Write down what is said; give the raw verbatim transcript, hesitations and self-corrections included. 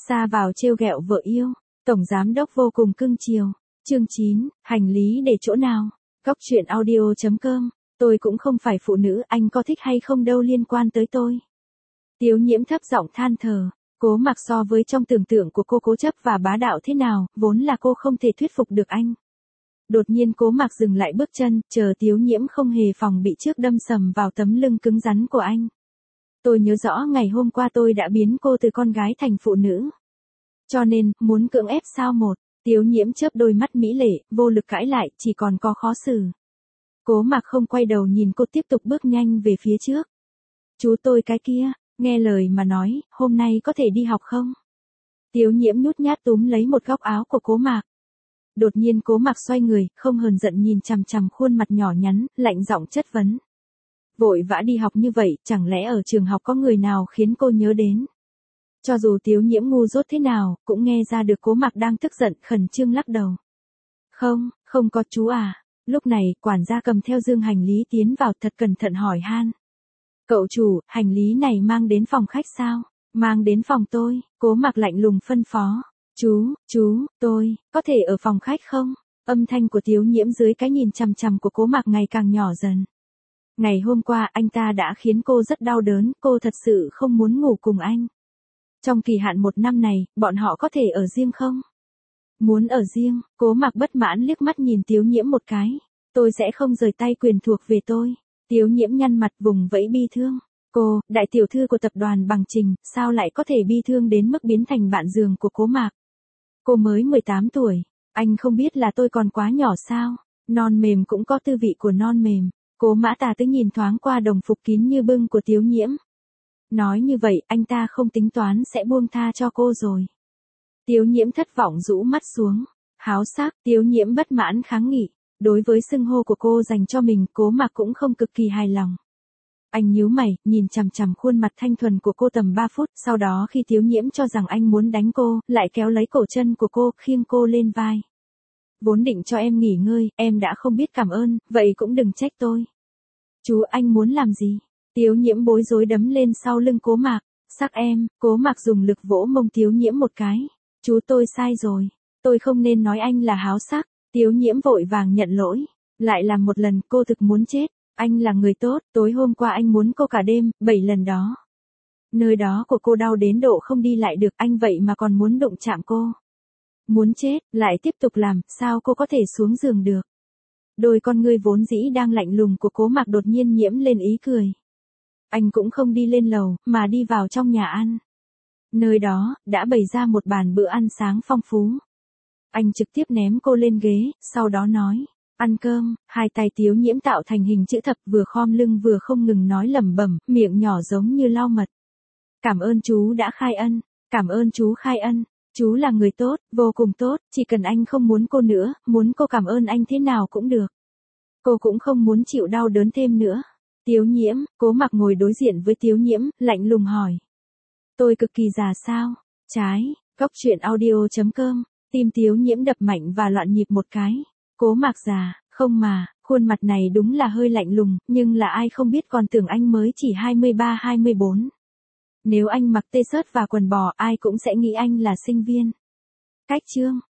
Xa vào trêu ghẹo vợ yêu, tổng giám đốc vô cùng cưng chiều. Chương chín, hành lý để chỗ nào? Góc truyện audio chấm com, tôi cũng không phải phụ nữ, anh có thích hay không đâu liên quan tới tôi. Tiếu Nhiễm thấp giọng than thở, Cố Mặc so với trong tưởng tượng của cô cố chấp và bá đạo thế nào, vốn là cô không thể thuyết phục được anh. Đột nhiên Cố Mặc dừng lại bước chân, chờ Tiếu Nhiễm không hề phòng bị trước đâm sầm vào tấm lưng cứng rắn của anh. Tôi nhớ rõ ngày hôm qua tôi đã biến cô từ con gái thành phụ nữ. Cho nên, muốn cưỡng ép sao một, Tiếu Nhiễm chớp đôi mắt mỹ lệ, vô lực cãi lại, chỉ còn có khó xử. Cố Mặc không quay đầu nhìn cô tiếp tục bước nhanh về phía trước. Chú tôi cái kia, nghe lời mà nói, hôm nay có thể đi học không? Tiếu Nhiễm nhút nhát túm lấy một góc áo của Cố Mặc. Đột nhiên Cố Mặc xoay người, không hờn giận nhìn chằm chằm khuôn mặt nhỏ nhắn, lạnh giọng chất vấn. Vội vã đi học như vậy, chẳng lẽ ở trường học có người nào khiến cô nhớ đến? Cho dù Tiếu Nhiễm ngu dốt thế nào, cũng nghe ra được Cố Mặc đang tức giận, khẩn trương lắc đầu. Không, không có chú à. Lúc này, quản gia cầm theo dương hành lý tiến vào, thật cẩn thận hỏi han. Cậu chủ, hành lý này mang đến phòng khách sao? Mang đến phòng tôi, Cố Mặc lạnh lùng phân phó. Chú, chú, tôi, có thể ở phòng khách không? Âm thanh của Tiếu Nhiễm dưới cái nhìn chằm chằm của Cố Mặc ngày càng nhỏ dần. Ngày hôm qua anh ta đã khiến cô rất đau đớn, cô thật sự không muốn ngủ cùng anh. Trong kỳ hạn một năm này, bọn họ có thể ở riêng không? Muốn ở riêng, Cố Mặc bất mãn liếc mắt nhìn Tiếu Nhiễm một cái. Tôi sẽ không rời tay quyền thuộc về tôi. Tiếu Nhiễm nhăn mặt vùng vẫy bi thương. Cô, đại tiểu thư của tập đoàn Bằng Trình, sao lại có thể bi thương đến mức biến thành bạn giường của Cố Mặc? Cô mới mười tám tuổi, anh không biết là tôi còn quá nhỏ sao? Non mềm cũng có tư vị của non mềm. Cố Mã Tà Tứ nhìn thoáng qua đồng phục kín như bưng của Tiếu Nhiễm. Nói như vậy, anh ta không tính toán sẽ buông tha cho cô rồi. Tiếu Nhiễm thất vọng rũ mắt xuống. Háo sắc, Tiếu Nhiễm bất mãn kháng nghị. Đối với xưng hô của cô dành cho mình, Cố Mặc cũng không cực kỳ hài lòng. Anh nhíu mày, nhìn chằm chằm khuôn mặt thanh thuần của cô tầm ba phút, sau đó khi Tiếu Nhiễm cho rằng anh muốn đánh cô, lại kéo lấy cổ chân của cô, khiêng cô lên vai. Vốn định cho em nghỉ ngơi, em đã không biết cảm ơn, vậy cũng đừng trách tôi. Chú, anh muốn làm gì? Tiếu Nhiễm bối rối đấm lên sau lưng Cố Mặc. Sắc em, Cố Mặc dùng lực vỗ mông Tiếu Nhiễm một cái. Chú, tôi sai rồi. Tôi không nên nói anh là háo sắc. Tiếu Nhiễm vội vàng nhận lỗi. Lại làm một lần, cô thực muốn chết. Anh là người tốt, tối hôm qua anh muốn cô cả đêm, bảy lần đó. Nơi đó của cô đau đến độ không đi lại được, anh vậy mà còn muốn đụng chạm cô. Muốn chết, lại tiếp tục làm, sao cô có thể xuống giường được? Đôi con ngươi vốn dĩ đang lạnh lùng của Cố Mặc đột nhiên nhiễm lên ý cười. Anh cũng không đi lên lầu, mà đi vào trong nhà ăn. Nơi đó, đã bày ra một bàn bữa ăn sáng phong phú. Anh trực tiếp ném cô lên ghế, sau đó nói, ăn cơm. Hai tay Tiếu Nhiễm tạo thành hình chữ thập, vừa khom lưng vừa không ngừng nói lẩm bẩm, miệng nhỏ giống như lau mật. Cảm ơn chú đã khai ân, cảm ơn chú khai ân. Chú là người tốt, vô cùng tốt, chỉ cần anh không muốn cô nữa, muốn cô cảm ơn anh thế nào cũng được. Cô cũng không muốn chịu đau đớn thêm nữa. Tiếu Nhiễm, Cố Mặc ngồi đối diện với Tiếu Nhiễm, lạnh lùng hỏi. Tôi cực kỳ già sao? Trái, góc truyện audio chấm com, tim Tiếu Nhiễm đập mạnh và loạn nhịp một cái. Cố Mặc già, không mà, khuôn mặt này đúng là hơi lạnh lùng, nhưng là ai không biết còn tưởng anh mới chỉ hai mươi ba hai mươi bốn. Nếu anh mặc tê-shớt và quần bò, ai cũng sẽ nghĩ anh là sinh viên. Cách chương.